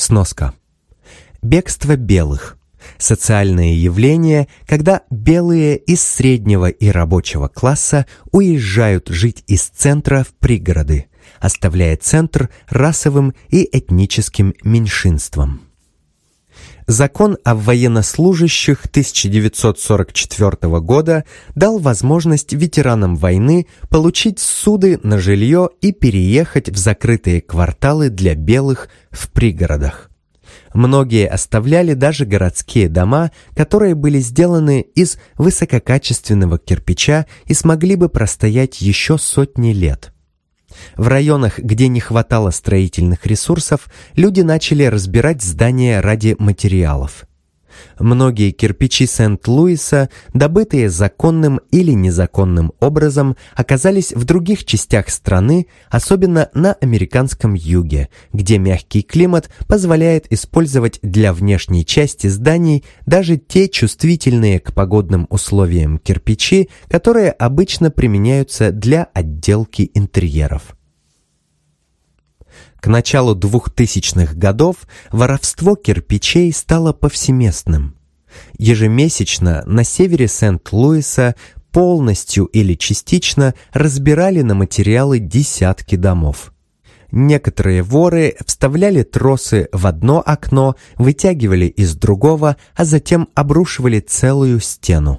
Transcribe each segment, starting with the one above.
Сноска. Бегство белых. Социальное явление, когда белые из среднего и рабочего класса уезжают жить из центра в пригороды, оставляя центр расовым и этническим меньшинствам. Закон о военнослужащих 1944 года дал возможность ветеранам войны получить ссуды на жилье и переехать в закрытые кварталы для белых в пригородах. Многие оставляли даже городские дома, которые были сделаны из высококачественного кирпича и смогли бы простоять еще сотни лет. В районах, где не хватало строительных ресурсов, люди начали разбирать здания ради материалов. Многие кирпичи Сент-Луиса, добытые законным или незаконным образом, оказались в других частях страны, особенно на американском юге, где мягкий климат позволяет использовать для внешней части зданий даже те чувствительные к погодным условиям кирпичи, которые обычно применяются для отделки интерьеров. К началу 2000-х годов воровство кирпичей стало повсеместным. Ежемесячно на севере Сент-Луиса полностью или частично разбирали на материалы десятки домов. Некоторые воры вставляли тросы в одно окно, вытягивали из другого, а затем обрушивали целую стену.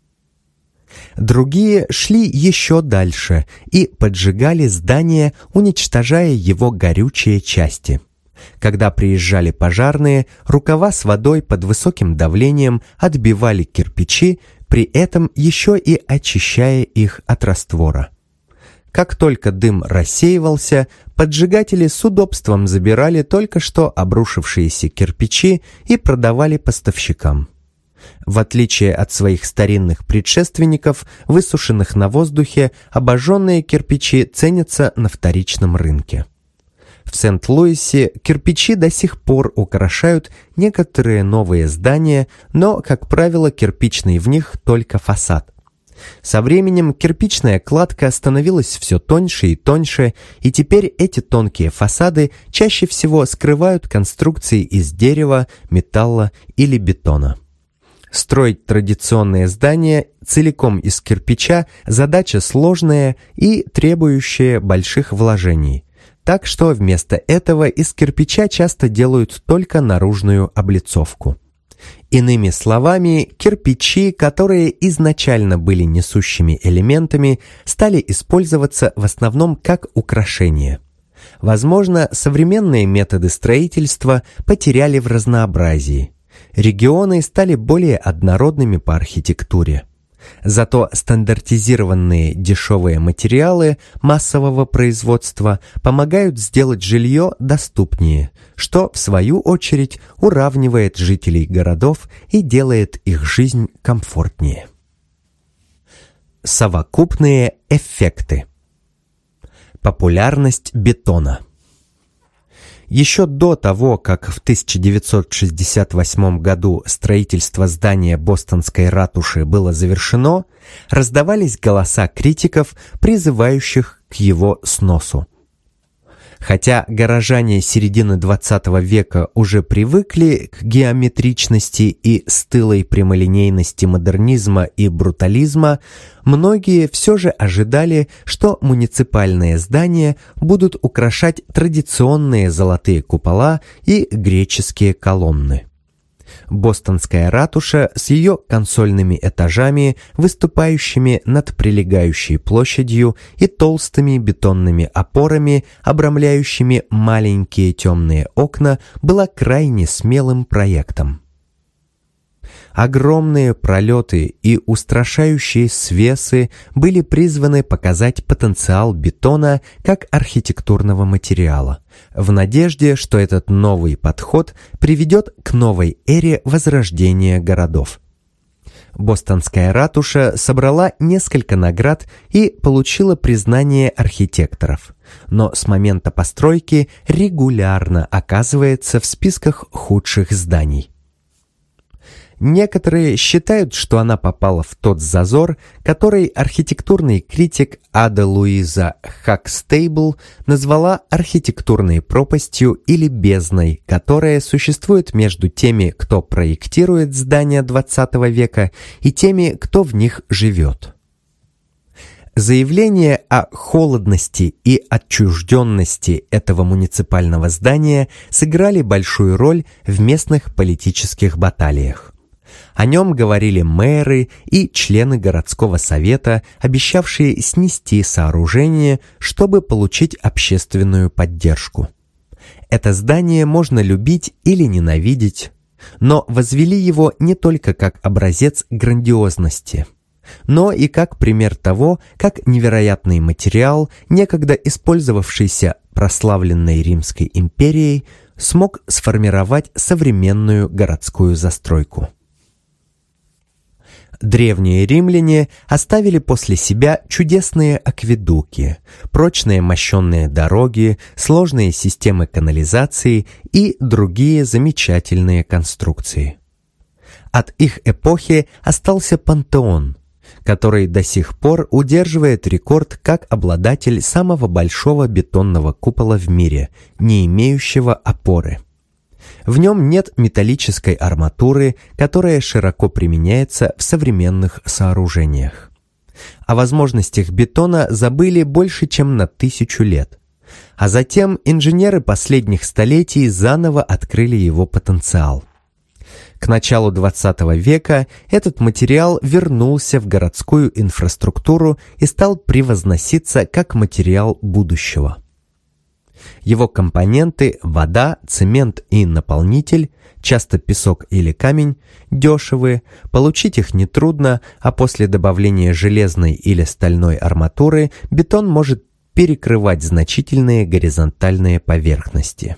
Другие шли еще дальше и поджигали здание, уничтожая его горючие части. Когда приезжали пожарные, рукава с водой под высоким давлением отбивали кирпичи, при этом еще и очищая их от раствора. Как только дым рассеивался, поджигатели с удобством забирали только что обрушившиеся кирпичи и продавали поставщикам. В отличие от своих старинных предшественников, высушенных на воздухе, обожженные кирпичи ценятся на вторичном рынке. В Сент-Луисе кирпичи до сих пор украшают некоторые новые здания, но, как правило, кирпичный в них только фасад. Со временем кирпичная кладка становилась все тоньше и тоньше, и теперь эти тонкие фасады чаще всего скрывают конструкции из дерева, металла или бетона. Строить традиционные здания целиком из кирпича – задача сложная и требующая больших вложений. Так что вместо этого из кирпича часто делают только наружную облицовку. Иными словами, кирпичи, которые изначально были несущими элементами, стали использоваться в основном как украшение. Возможно, современные методы строительства потеряли в разнообразии. Регионы стали более однородными по архитектуре. Зато стандартизированные дешевые материалы массового производства помогают сделать жилье доступнее, что, в свою очередь, уравнивает жителей городов и делает их жизнь комфортнее. Совокупные эффекты. Популярность бетона. Еще до того, как в 1968 году строительство здания Бостонской ратуши было завершено, раздавались голоса критиков, призывающих к его сносу. Хотя горожане середины XX века уже привыкли к геометричности и стылой прямолинейности модернизма и брутализма, многие все же ожидали, что муниципальные здания будут украшать традиционные золотые купола и греческие колонны. Бостонская ратуша с ее консольными этажами, выступающими над прилегающей площадью, и толстыми бетонными опорами, обрамляющими маленькие темные окна, была крайне смелым проектом. Огромные пролеты и устрашающие свесы были призваны показать потенциал бетона как архитектурного материала, в надежде, что этот новый подход приведет к новой эре возрождения городов. Бостонская ратуша собрала несколько наград и получила признание архитекторов, но с момента постройки регулярно оказывается в списках худших зданий. Некоторые считают, что она попала в тот зазор, который архитектурный критик Ада Луиза Хакстейбл назвала архитектурной пропастью или бездной, которая существует между теми, кто проектирует здания XX века, и теми, кто в них живет. Заявления о холодности и отчужденности этого муниципального здания сыграли большую роль в местных политических баталиях. О нем говорили мэры и члены городского совета, обещавшие снести сооружение, чтобы получить общественную поддержку. Это здание можно любить или ненавидеть, но возвели его не только как образец грандиозности, но и как пример того, как невероятный материал, некогда использовавшийся прославленной Римской империей, смог сформировать современную городскую застройку. Древние римляне оставили после себя чудесные акведуки, прочные мощенные дороги, сложные системы канализации и другие замечательные конструкции. От их эпохи остался Пантеон, который до сих пор удерживает рекорд как обладатель самого большого бетонного купола в мире, не имеющего опоры. В нем нет металлической арматуры, которая широко применяется в современных сооружениях. О возможностях бетона забыли больше, чем на 1000 лет. А затем инженеры последних столетий заново открыли его потенциал. К началу XX века этот материал вернулся в городскую инфраструктуру и стал превозноситься как материал будущего. Его компоненты – вода, цемент и наполнитель, часто песок или камень, дешевые, получить их нетрудно, а после добавления железной или стальной арматуры бетон может перекрывать значительные горизонтальные поверхности.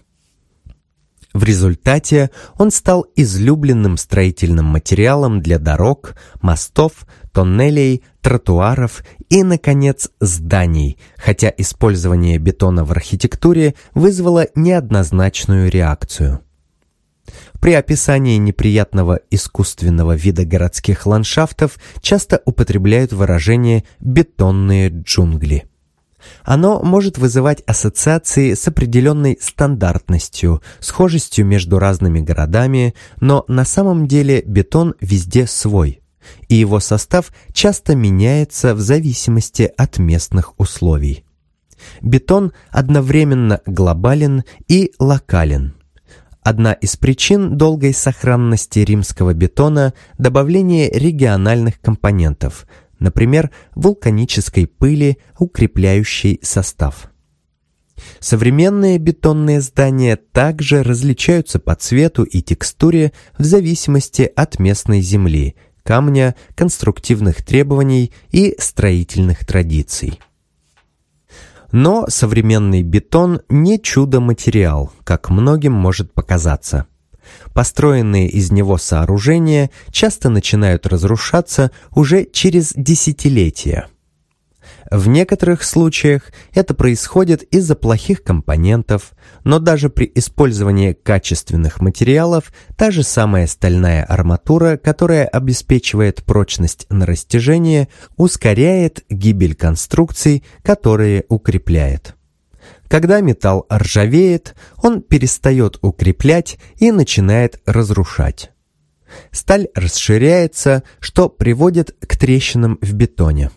В результате он стал излюбленным строительным материалом для дорог, мостов, тоннелей, тротуаров и, наконец, зданий, хотя использование бетона в архитектуре вызвало неоднозначную реакцию. При описании неприятного искусственного вида городских ландшафтов часто употребляют выражение «бетонные джунгли». Оно может вызывать ассоциации с определенной стандартностью, схожестью между разными городами, но на самом деле бетон везде свой, и его состав часто меняется в зависимости от местных условий. Бетон одновременно глобален и локален. Одна из причин долгой сохранности римского бетона – добавление региональных компонентов, например, вулканической пыли, укрепляющей состав. Современные бетонные здания также различаются по цвету и текстуре в зависимости от местной земли, камня, конструктивных требований и строительных традиций. Но современный бетон не чудо-материал, как многим может показаться. Построенные из него сооружения часто начинают разрушаться уже через десятилетия. В некоторых случаях это происходит из-за плохих компонентов, но даже при использовании качественных материалов та же самая стальная арматура, которая обеспечивает прочность на растяжение, ускоряет гибель конструкций, которые укрепляет. Когда металл ржавеет, он перестает укреплять и начинает разрушать. Сталь расширяется, что приводит к трещинам в бетоне.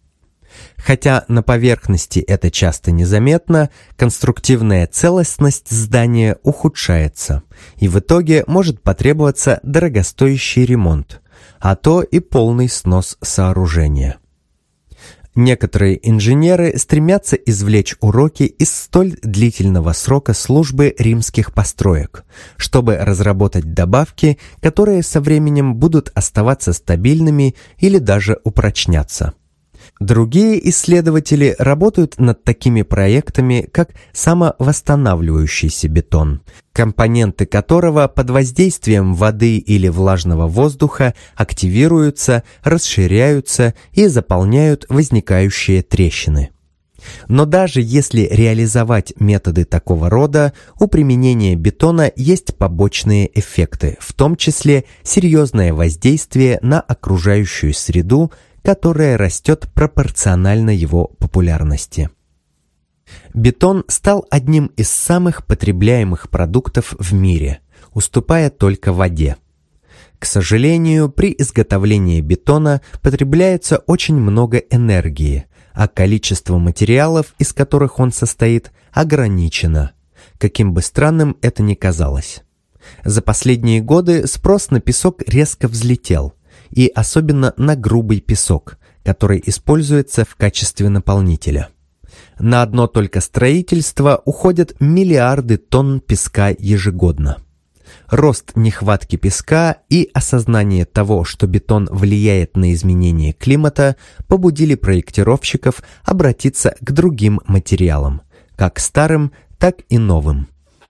Хотя на поверхности это часто незаметно, конструктивная целостность здания ухудшается, и в итоге может потребоваться дорогостоящий ремонт, а то и полный снос сооружения. Некоторые инженеры стремятся извлечь уроки из столь длительного срока службы римских построек, чтобы разработать добавки, которые со временем будут оставаться стабильными или даже упрочняться. Другие исследователи работают над такими проектами, как самовосстанавливающийся бетон, компоненты которого под воздействием воды или влажного воздуха активируются, расширяются и заполняют возникающие трещины. Но даже если реализовать методы такого рода, у применения бетона есть побочные эффекты, в том числе серьезное воздействие на окружающую среду, которая растет пропорционально его популярности. Бетон стал одним из самых потребляемых продуктов в мире, уступая только воде. К сожалению, при изготовлении бетона потребляется очень много энергии, а количество материалов, из которых он состоит, ограничено, каким бы странным это ни казалось. За последние годы спрос на песок резко взлетел, и особенно на грубый песок, который используется в качестве наполнителя. На одно только строительство уходят миллиарды тонн песка ежегодно. Рост нехватки песка и осознание того, что бетон влияет на изменение климата, побудили проектировщиков обратиться к другим материалам, как старым, так и новым.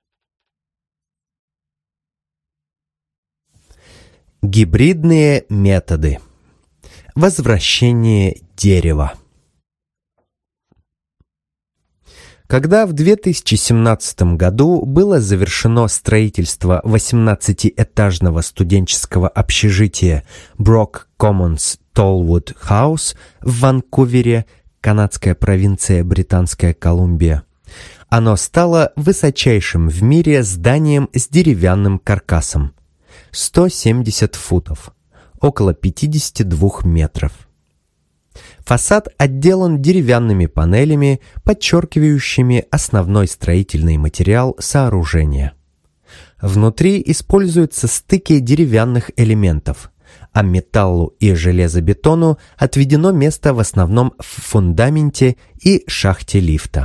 Гибридные методы. Возвращение дерева. Когда в 2017 году было завершено строительство 18-этажного студенческого общежития Brock Commons Tollwood House в Ванкувере, канадская провинция Британская Колумбия, оно стало высочайшим в мире зданием с деревянным каркасом – 170 футов, около 52 метров. Фасад отделан деревянными панелями, подчеркивающими основной строительный материал сооружения. Внутри используются стыки деревянных элементов, а металлу и железобетону отведено место в основном в фундаменте и шахте лифта.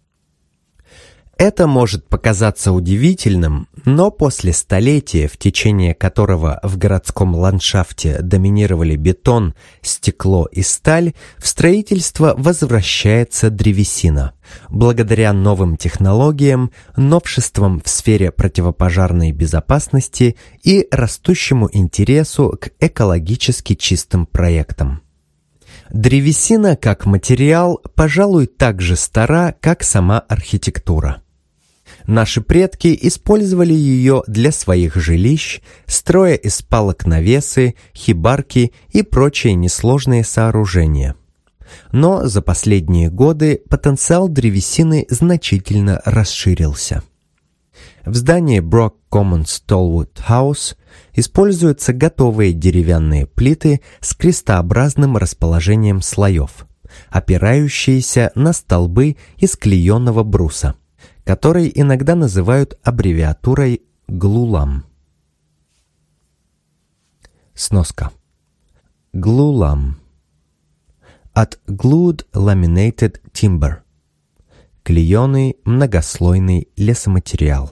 Это может показаться удивительным, но после столетия, в течение которого в городском ландшафте доминировали бетон, стекло и сталь, в строительство возвращается древесина, благодаря новым технологиям, новшествам в сфере противопожарной безопасности и растущему интересу к экологически чистым проектам. Древесина как материал, пожалуй, так же стара, как сама архитектура. Наши предки использовали ее для своих жилищ, строя из палок навесы, хибарки и прочие несложные сооружения. Но за последние годы потенциал древесины значительно расширился. В здании Brock Commons Tollwood House используются готовые деревянные плиты с крестообразным расположением слоев, опирающиеся на столбы из клееного бруса, который иногда называют аббревиатурой глулам. Сноска. Глулам. От Glued Laminated Timber. Клееный многослойный лесоматериал.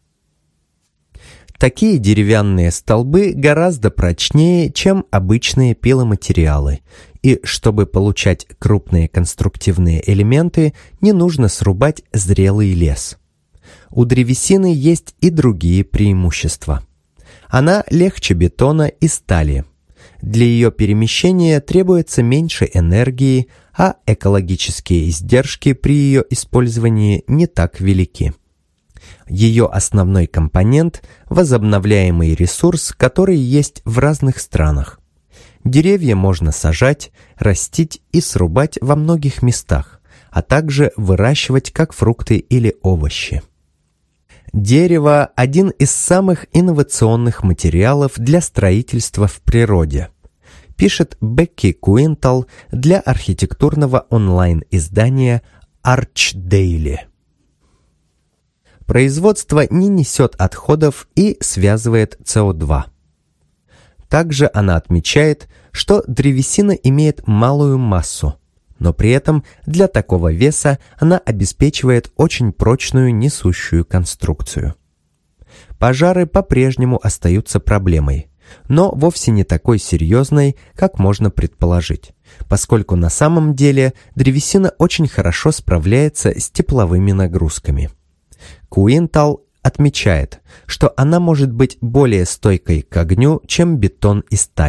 Такие деревянные столбы гораздо прочнее, чем обычные пиломатериалы, и чтобы получать крупные конструктивные элементы, не нужно срубать зрелый лес. У древесины есть и другие преимущества. Она легче бетона и стали. Для ее перемещения требуется меньше энергии, а экологические издержки при ее использовании не так велики. Ее основной компонент – возобновляемый ресурс, который есть в разных странах. Деревья можно сажать, растить и срубать во многих местах, а также выращивать как фрукты или овощи. Дерево – один из самых инновационных материалов для строительства в природе, пишет Бекки Куинтал для архитектурного онлайн-издания ArchDaily. Производство не несет отходов и связывает СО2. Также она отмечает, что древесина имеет малую массу, но при этом для такого веса она обеспечивает очень прочную несущую конструкцию. Пожары по-прежнему остаются проблемой, но вовсе не такой серьезной, как можно предположить, поскольку на самом деле древесина очень хорошо справляется с тепловыми нагрузками. Куинтал отмечает, что она может быть более стойкой к огню, чем бетон и сталь.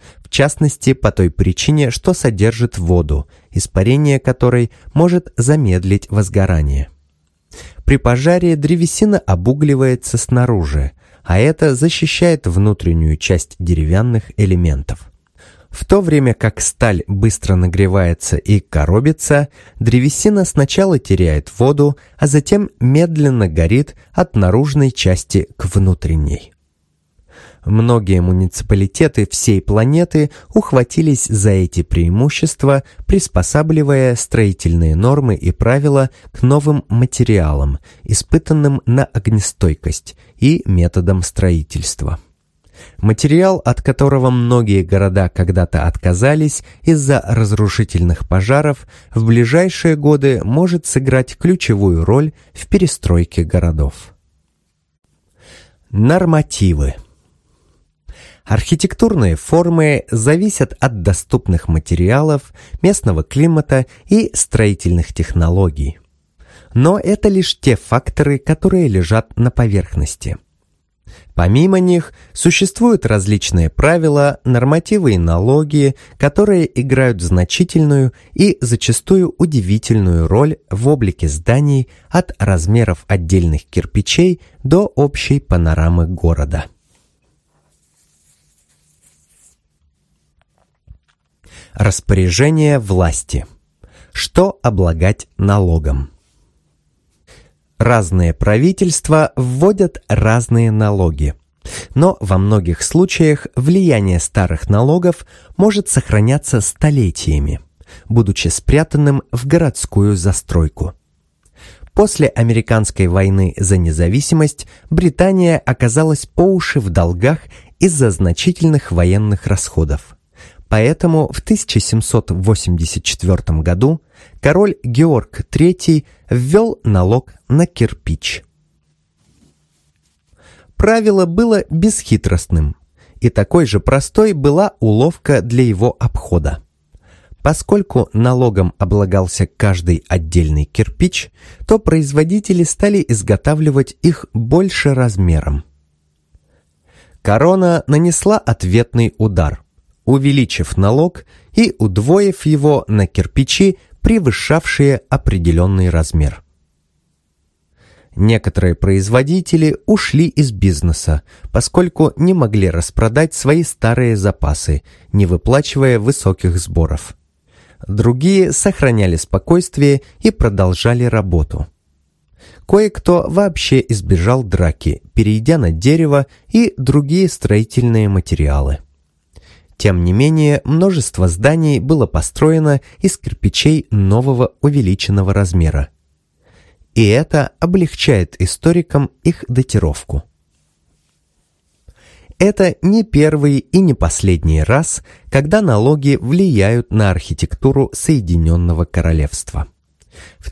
В частности, по той причине, что содержит воду, испарение которой может замедлить возгорание. При пожаре древесина обугливается снаружи, а это защищает внутреннюю часть деревянных элементов. В то время как сталь быстро нагревается и коробится, древесина сначала теряет воду, а затем медленно горит от наружной части к внутренней. Многие муниципалитеты всей планеты ухватились за эти преимущества, приспосабливая строительные нормы и правила к новым материалам, испытанным на огнестойкость, и методам строительства. Материал, от которого многие города когда-то отказались из-за разрушительных пожаров, в ближайшие годы может сыграть ключевую роль в перестройке городов. Нормативы. Архитектурные формы зависят от доступных материалов, местного климата и строительных технологий. Но это лишь те факторы, которые лежат на поверхности. Помимо них, существуют различные правила, нормативы и налоги, которые играют значительную и зачастую удивительную роль в облике зданий от размеров отдельных кирпичей до общей панорамы города. Распоряжение власти. Что облагать налогом? Разные правительства вводят разные налоги, но во многих случаях влияние старых налогов может сохраняться столетиями, будучи спрятанным в городскую застройку. После Американской войны за независимость Британия оказалась по уши в долгах из-за значительных военных расходов. Поэтому в 1784 году король Георг III ввел налог на кирпич. Правило было бесхитростным, и такой же простой была уловка для его обхода. Поскольку налогом облагался каждый отдельный кирпич, то производители стали изготавливать их больше размером. Корона нанесла ответный удар, увеличив налог и удвоив его на кирпичи, превышавшие определенный размер. Некоторые производители ушли из бизнеса, поскольку не могли распродать свои старые запасы, не выплачивая высоких сборов. Другие сохраняли спокойствие и продолжали работу. Кое-кто вообще избежал драки, перейдя на дерево и другие строительные материалы. Тем не менее, множество зданий было построено из кирпичей нового увеличенного размера. И это облегчает историкам их датировку. Это не первый и не последний раз, когда налоги влияют на архитектуру Соединенного Королевства. В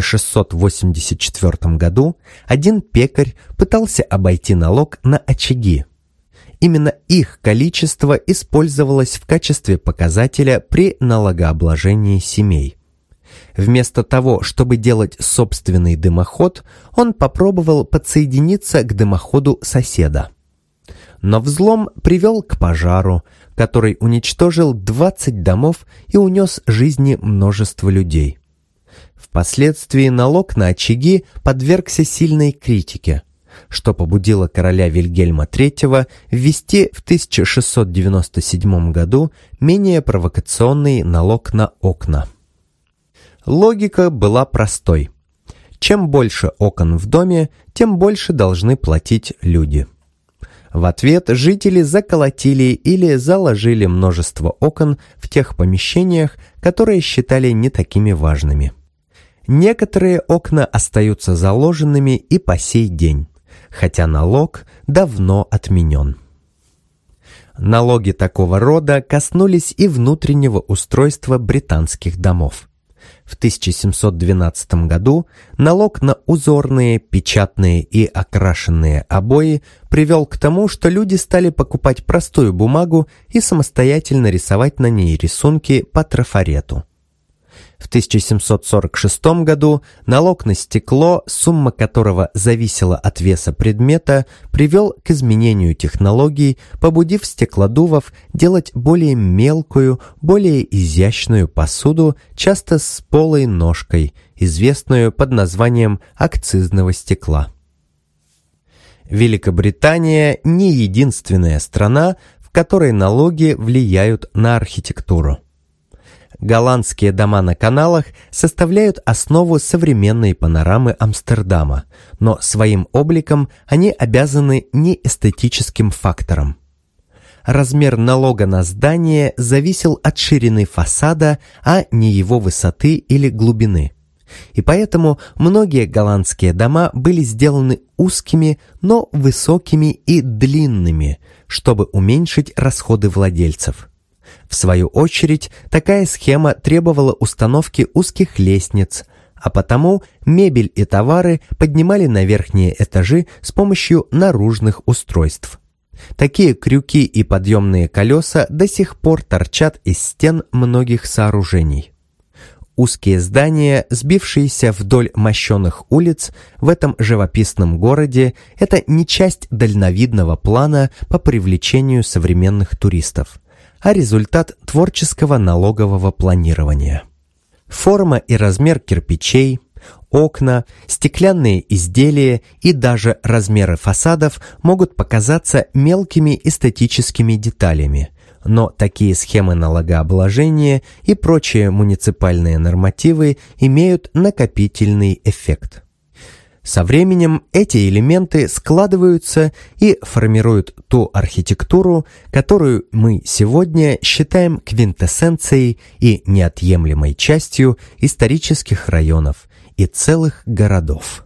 1684 году один пекарь пытался обойти налог на очаги. Именно их количество использовалось в качестве показателя при налогообложении семей. Вместо того, чтобы делать собственный дымоход, он попробовал подсоединиться к дымоходу соседа. Но взлом привел к пожару, который уничтожил 20 домов и унес жизни множества людей. Впоследствии налог на очаги подвергся сильной критике, что побудило короля Вильгельма III ввести в 1697 году менее провокационный налог на окна. Логика была простой. Чем больше окон в доме, тем больше должны платить люди. В ответ жители заколотили или заложили множество окон в тех помещениях, которые считали не такими важными. Некоторые окна остаются заложенными и по сей день, хотя налог давно отменен. Налоги такого рода коснулись и внутреннего устройства британских домов. В 1712 году налог на узорные, печатные и окрашенные обои привел к тому, что люди стали покупать простую бумагу и самостоятельно рисовать на ней рисунки по трафарету. В 1746 году налог на стекло, сумма которого зависела от веса предмета, привел к изменению технологий, побудив стеклодувов делать более мелкую, более изящную посуду, часто с полой ножкой, известную под названием акцизного стекла. Великобритания не единственная страна, в которой налоги влияют на архитектуру. Голландские дома на каналах составляют основу современной панорамы Амстердама, но своим обликом они обязаны не эстетическим факторам. Размер налога на здание зависел от ширины фасада, а не его высоты или глубины. И поэтому многие голландские дома были сделаны узкими, но высокими и длинными, чтобы уменьшить расходы владельцев. В свою очередь, такая схема требовала установки узких лестниц, а потому мебель и товары поднимали на верхние этажи с помощью наружных устройств. Такие крюки и подъемные колеса до сих пор торчат из стен многих сооружений. Узкие здания, сбившиеся вдоль мощенных улиц в этом живописном городе, это не часть дальновидного плана по привлечению современных туристов, а результат творческого налогового планирования. Форма и размер кирпичей, окна, стеклянные изделия и даже размеры фасадов могут показаться мелкими эстетическими деталями, но такие схемы налогообложения и прочие муниципальные нормативы имеют накопительный эффект. Со временем эти элементы складываются и формируют ту архитектуру, которую мы сегодня считаем квинтэссенцией и неотъемлемой частью исторических районов и целых городов.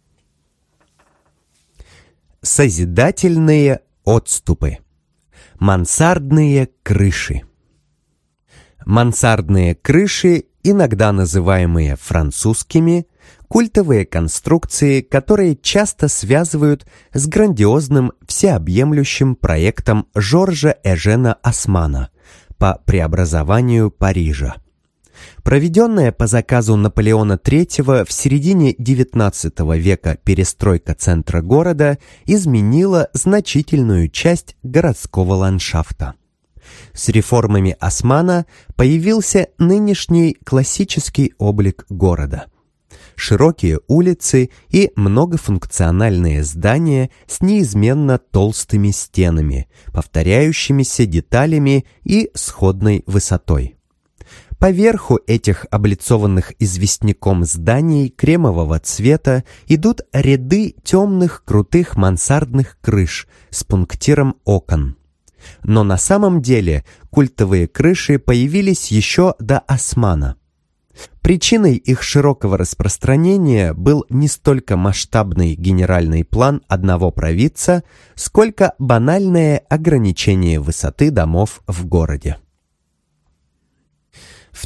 Созидательные отступы. Мансардные крыши. Мансардные крыши, иногда называемые французскими, культовые конструкции, которые часто связывают с грандиозным всеобъемлющим проектом Жоржа Эжена Османа по преобразованию Парижа. Проведенная по заказу Наполеона III в середине XIX века перестройка центра города изменила значительную часть городского ландшафта. С реформами Османа появился нынешний классический облик города. Широкие улицы и многофункциональные здания с неизменно толстыми стенами, повторяющимися деталями и сходной высотой. Поверху этих облицованных известняком зданий кремового цвета идут ряды темных крутых мансардных крыш с пунктиром окон. Но на самом деле культовые крыши появились еще до Османа. Причиной их широкого распространения был не столько масштабный генеральный план одного провидца, сколько банальное ограничение высоты домов в городе. В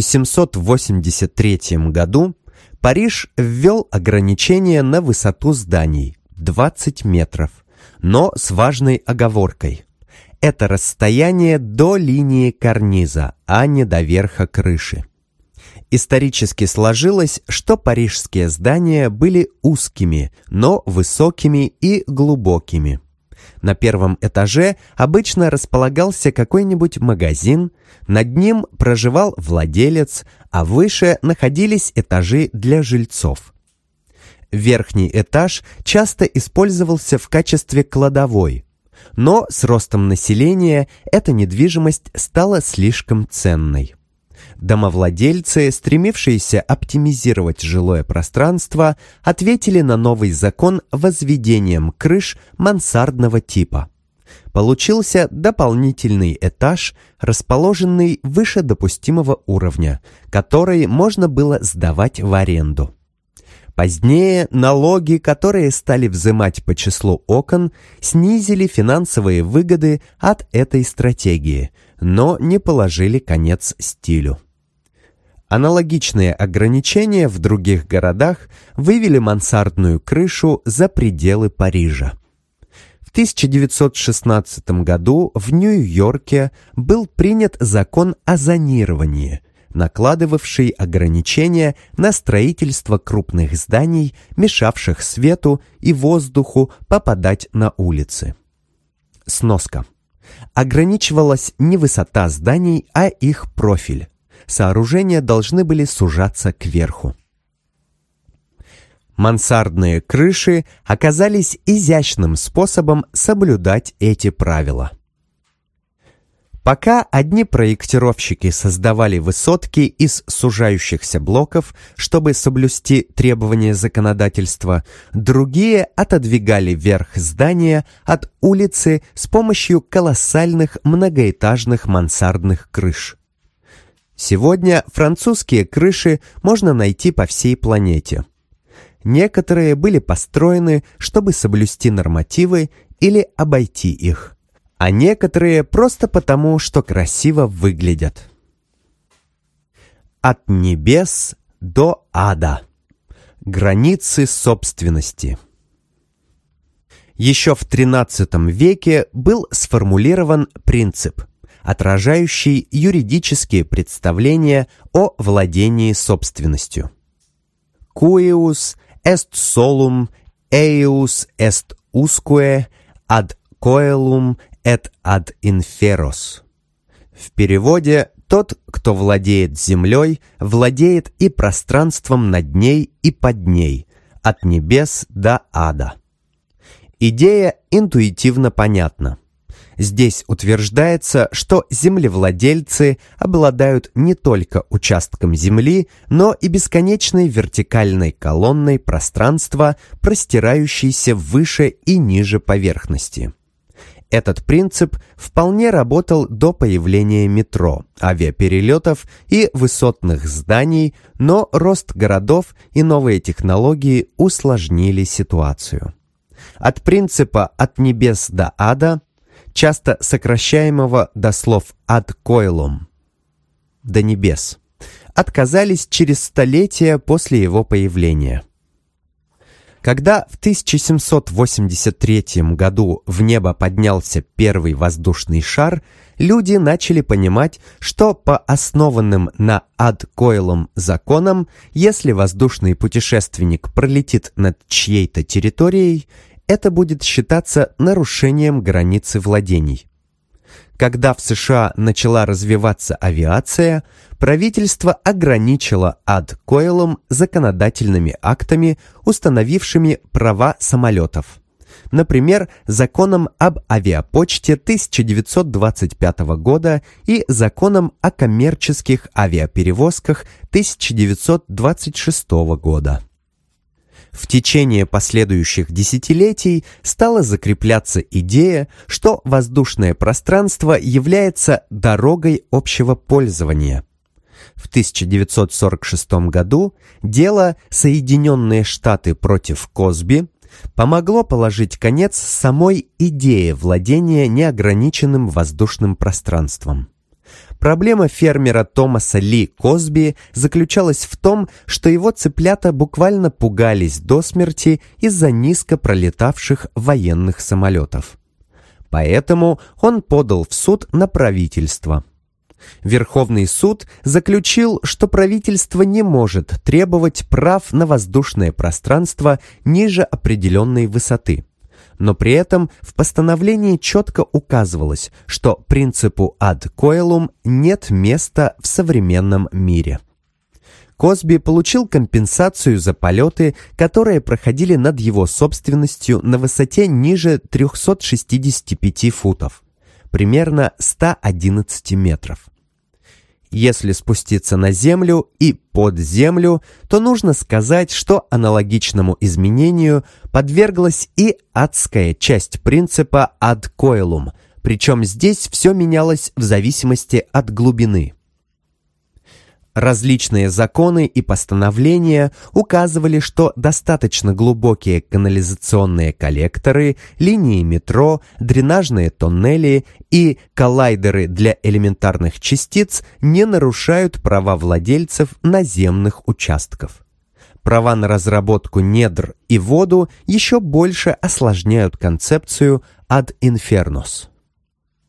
1783 году Париж ввел ограничение на высоту зданий – 20 метров, но с важной оговоркой. Это расстояние до линии карниза, а не до верха крыши. Исторически сложилось, что парижские здания были узкими, но высокими и глубокими. На первом этаже обычно располагался какой-нибудь магазин, над ним проживал владелец, а выше находились этажи для жильцов. Верхний этаж часто использовался в качестве кладовой, но с ростом населения эта недвижимость стала слишком ценной. Домовладельцы, стремившиеся оптимизировать жилое пространство, ответили на новый закон возведением крыш мансардного типа. Получился дополнительный этаж, расположенный выше допустимого уровня, который можно было сдавать в аренду. Позднее налоги, которые стали взимать по числу окон, снизили финансовые выгоды от этой стратегии, но не положили конец стилю. Аналогичные ограничения в других городах вывели мансардную крышу за пределы Парижа. В 1916 году в Нью-Йорке был принят закон о зонировании, накладывавший ограничения на строительство крупных зданий, мешавших свету и воздуху попадать на улицы. Сноска. Ограничивалась не высота зданий, а их профиль. Сооружения должны были сужаться кверху. Мансардные крыши оказались изящным способом соблюдать эти правила. Пока одни проектировщики создавали высотки из сужающихся блоков, чтобы соблюсти требования законодательства, другие отодвигали верх здания от улицы с помощью колоссальных многоэтажных мансардных крыш. Сегодня французские крыши можно найти по всей планете. Некоторые были построены, чтобы соблюсти нормативы или обойти их, а некоторые просто потому, что красиво выглядят. От небес до ада. Границы собственности. Еще в XIII веке был сформулирован принцип, отражающий юридические представления о владении собственностью. Cuius est solum eius est usque ad coelum et ad inferos. В переводе «тот, кто владеет землей, владеет и пространством над ней и под ней, от небес до ада». Идея интуитивно понятна. Здесь утверждается, что землевладельцы обладают не только участком земли, но и бесконечной вертикальной колонной пространства, простирающейся выше и ниже поверхности. Этот принцип вполне работал до появления метро, авиаперелетов и высотных зданий, но рост городов и новые технологии усложнили ситуацию. От принципа «от небес до ада», часто сокращаемого до слов «ad coelum» — «до небес», отказались через столетия после его появления. Когда в 1783 году в небо поднялся первый воздушный шар, люди начали понимать, что по основанным на «ad coelum» законам, если воздушный путешественник пролетит над чьей-то территорией, это будет считаться нарушением границы владений. Когда в США начала развиваться авиация, правительство ограничило ad coelum законодательными актами, установившими права самолетов. Например, законом об авиапочте 1925 года и законом о коммерческих авиаперевозках 1926 года. В течение последующих десятилетий стала закрепляться идея, что воздушное пространство является дорогой общего пользования. В 1946 году дело «Соединенные Штаты против Косби» помогло положить конец самой идее владения неограниченным воздушным пространством. Проблема фермера Томаса Ли Косби заключалась в том, что его цыплята буквально пугались до смерти из-за низко пролетавших военных самолетов. Поэтому он подал в суд на правительство. Верховный суд заключил, что правительство не может требовать прав на воздушное пространство ниже определенной высоты. Но при этом в постановлении четко указывалось, что принципу ad coelum нет места в современном мире. Косби получил компенсацию за полеты, которые проходили над его собственностью на высоте ниже 365 футов, примерно 111 метров. Если спуститься на землю и под землю, то нужно сказать, что аналогичному изменению подверглась и адская часть принципа ad coelum, причем здесь все менялось в зависимости от глубины. Различные законы и постановления указывали, что достаточно глубокие канализационные коллекторы, линии метро, дренажные тоннели и коллайдеры для элементарных частиц не нарушают права владельцев наземных участков. Права на разработку недр и воду еще больше осложняют концепцию ad infernos.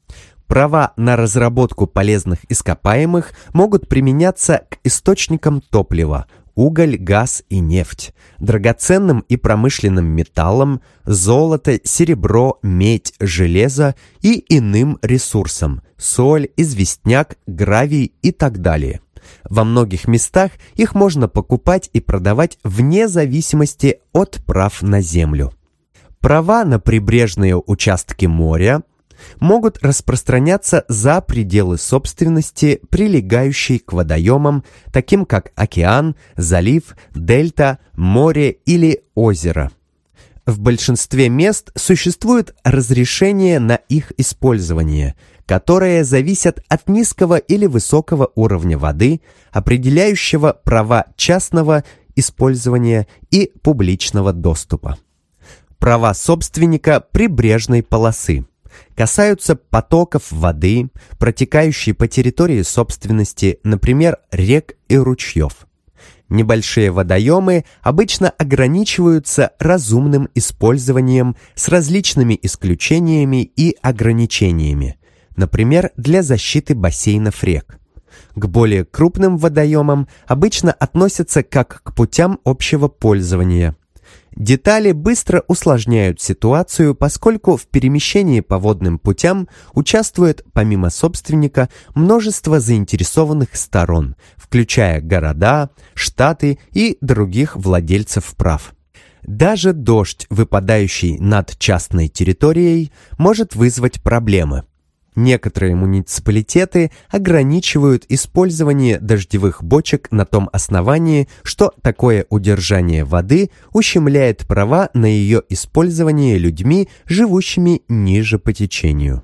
Права на разработку полезных ископаемых могут применяться к источникам топлива – уголь, газ и нефть, драгоценным и промышленным металлам, золото, серебро, медь, железо и иным ресурсам – соль, известняк, гравий и так далее. Во многих местах их можно покупать и продавать вне зависимости от прав на землю. Права на прибрежные участки моря могут распространяться за пределы собственности, прилегающей к водоемам, таким как океан, залив, дельта, море или озеро. В большинстве мест существует разрешение на их использование, которые зависят от низкого или высокого уровня воды, определяющего права частного использования и публичного доступа. Права собственника прибрежной полосы касаются потоков воды, протекающей по территории собственности, например, рек и ручьев. Небольшие водоемы обычно ограничиваются разумным использованием с различными исключениями и ограничениями, например, для защиты бассейнов рек. К более крупным водоемам обычно относятся как к путям общего пользования. Детали быстро усложняют ситуацию, поскольку в перемещении по водным путям участвует, помимо собственника, множество заинтересованных сторон, включая города, штаты и других владельцев прав. Даже дождь, выпадающий над частной территорией, может вызвать проблемы. Некоторые муниципалитеты ограничивают использование дождевых бочек на том основании, что такое удержание воды ущемляет права на ее использование людьми, живущими ниже по течению.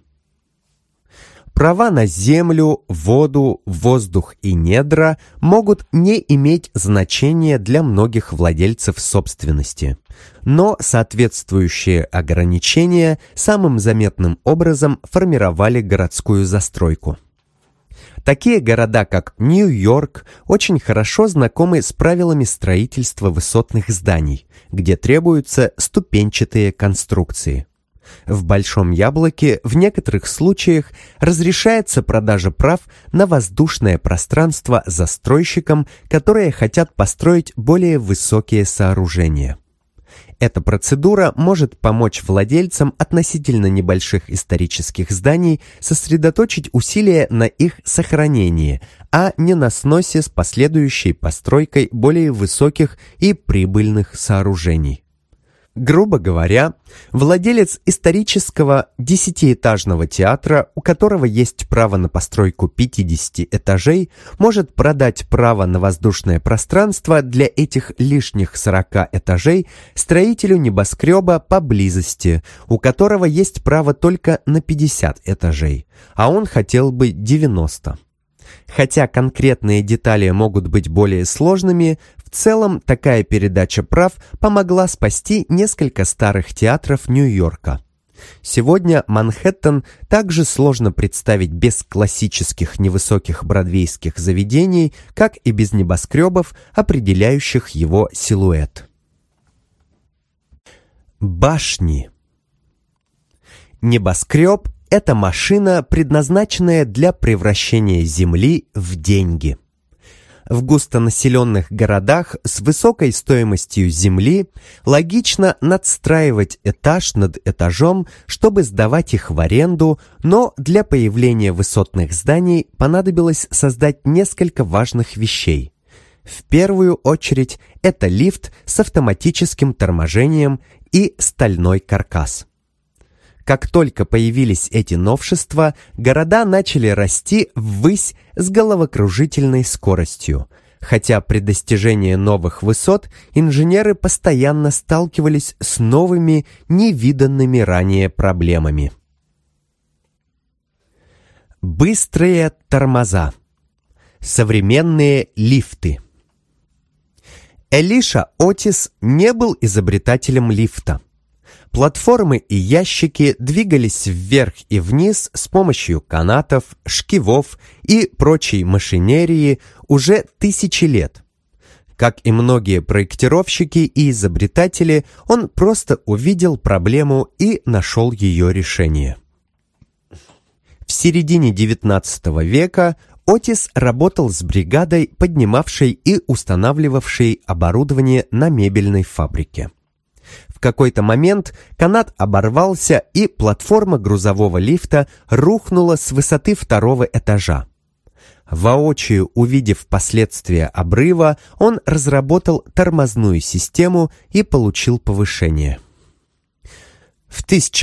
Права на землю, воду, воздух и недра могут не иметь значения для многих владельцев собственности, но соответствующие ограничения самым заметным образом формировали городскую застройку. Такие города, как Нью-Йорк, очень хорошо знакомы с правилами строительства высотных зданий, где требуются ступенчатые конструкции. В Большом Яблоке в некоторых случаях разрешается продажа прав на воздушное пространство застройщикам, которые хотят построить более высокие сооружения. Эта процедура может помочь владельцам относительно небольших исторических зданий сосредоточить усилия на их сохранении, а не на сносе с последующей постройкой более высоких и прибыльных сооружений. Грубо говоря, владелец исторического 10-этажного театра, у которого есть право на постройку 50 этажей, может продать право на воздушное пространство для этих лишних 40 этажей строителю небоскреба поблизости, у которого есть право только на 50 этажей, а он хотел бы 90. Хотя конкретные детали могут быть более сложными, в целом такая передача прав помогла спасти несколько старых театров Нью-Йорка. Сегодня Манхэттен также сложно представить без классических невысоких бродвейских заведений, как и без небоскребов, определяющих его силуэт. Башни. Небоскреб – это машина, предназначенная для превращения земли в деньги. В густонаселенных городах с высокой стоимостью земли логично надстраивать этаж над этажом, чтобы сдавать их в аренду, но для появления высотных зданий понадобилось создать несколько важных вещей. В первую очередь это лифт с автоматическим торможением и стальной каркас. Как только появились эти новшества, города начали расти ввысь с головокружительной скоростью. Хотя при достижении новых высот инженеры постоянно сталкивались с новыми, невиданными ранее проблемами. Быстрые тормоза. Современные лифты. Элиша Отис не был изобретателем лифта. Платформы и ящики двигались вверх и вниз с помощью канатов, шкивов и прочей машинерии уже тысячи лет. Как и многие проектировщики и изобретатели, он просто увидел проблему и нашел ее решение. В середине XIX века Отис работал с бригадой, поднимавшей и устанавливавшей оборудование на мебельной фабрике. В какой-то момент канат оборвался, и платформа грузового лифта рухнула с высоты 2-го этажа. Воочию увидев последствия обрыва, он разработал тормозную систему и получил повышение. В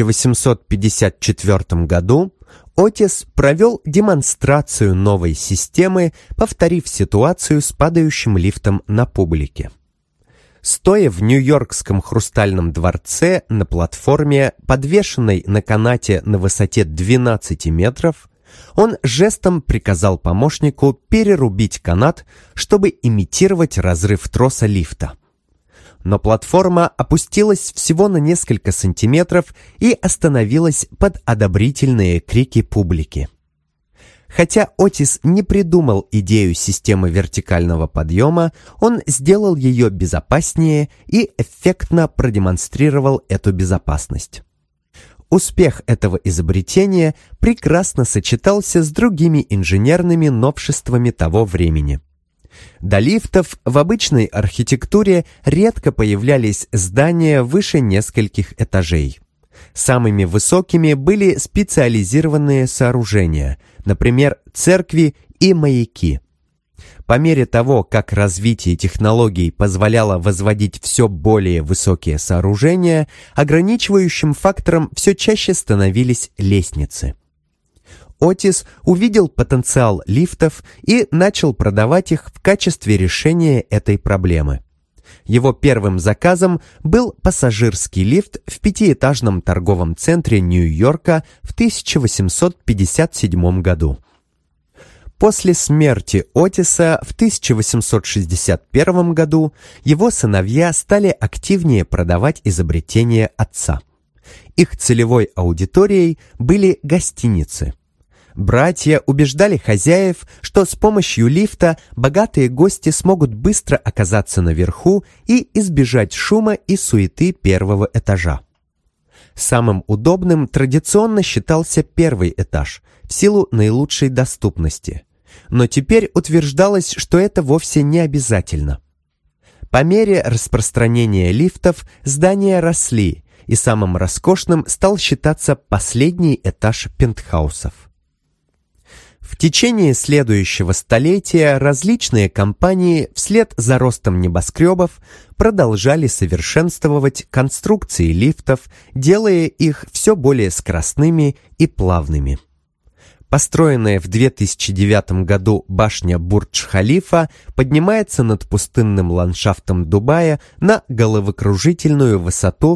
1854 году Отис провел демонстрацию новой системы, повторив ситуацию с падающим лифтом на публике. Стоя в Нью-Йоркском хрустальном дворце на платформе, подвешенной на канате на высоте 12 метров, он жестом приказал помощнику перерубить канат, чтобы имитировать разрыв троса лифта. Но платформа опустилась всего на несколько сантиметров и остановилась под одобрительные крики публики. Хотя Отис не придумал идею системы вертикального подъема, он сделал ее безопаснее и эффектно продемонстрировал эту безопасность. Успех этого изобретения прекрасно сочетался с другими инженерными новшествами того времени. До лифтов в обычной архитектуре редко появлялись здания выше нескольких этажей. Самыми высокими были специализированные сооружения, например, церкви и маяки. По мере того, как развитие технологий позволяло возводить все более высокие сооружения, ограничивающим фактором все чаще становились лестницы. Отис увидел потенциал лифтов и начал продавать их в качестве решения этой проблемы. Его первым заказом был пассажирский лифт в 5-этажном торговом центре Нью-Йорка в 1857 году. После смерти Отиса в 1861 году его сыновья стали активнее продавать изобретения отца. Их целевой аудиторией были гостиницы. Братья убеждали хозяев, что с помощью лифта богатые гости смогут быстро оказаться наверху и избежать шума и суеты 1-го этажа. Самым удобным традиционно считался 1-й этаж, в силу наилучшей доступности. Но теперь утверждалось, что это вовсе не обязательно. По мере распространения лифтов здания росли, и самым роскошным стал считаться последний этаж пентхаусов. В течение следующего столетия различные компании вслед за ростом небоскребов продолжали совершенствовать конструкции лифтов, делая их все более скоростными и плавными. Построенная в 2009 году башня Бурдж-Халифа поднимается над пустынным ландшафтом Дубая на головокружительную высоту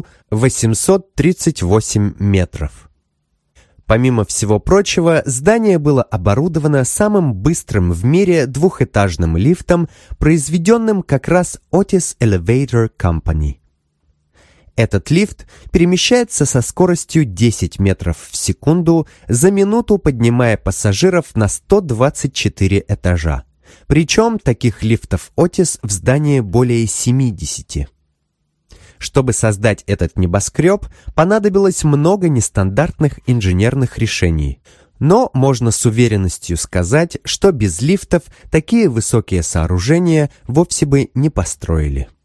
838 метров. Помимо всего прочего, здание было оборудовано самым быстрым в мире 2-этажным лифтом, произведенным как раз Otis Elevator Company. Этот лифт перемещается со скоростью 10 метров в секунду, за минуту поднимая пассажиров на 124 этажа. Причем таких лифтов Otis в здании более 70. Чтобы создать этот небоскреб, понадобилось много нестандартных инженерных решений. Но можно с уверенностью сказать, что без лифтов такие высокие сооружения вовсе бы не построили.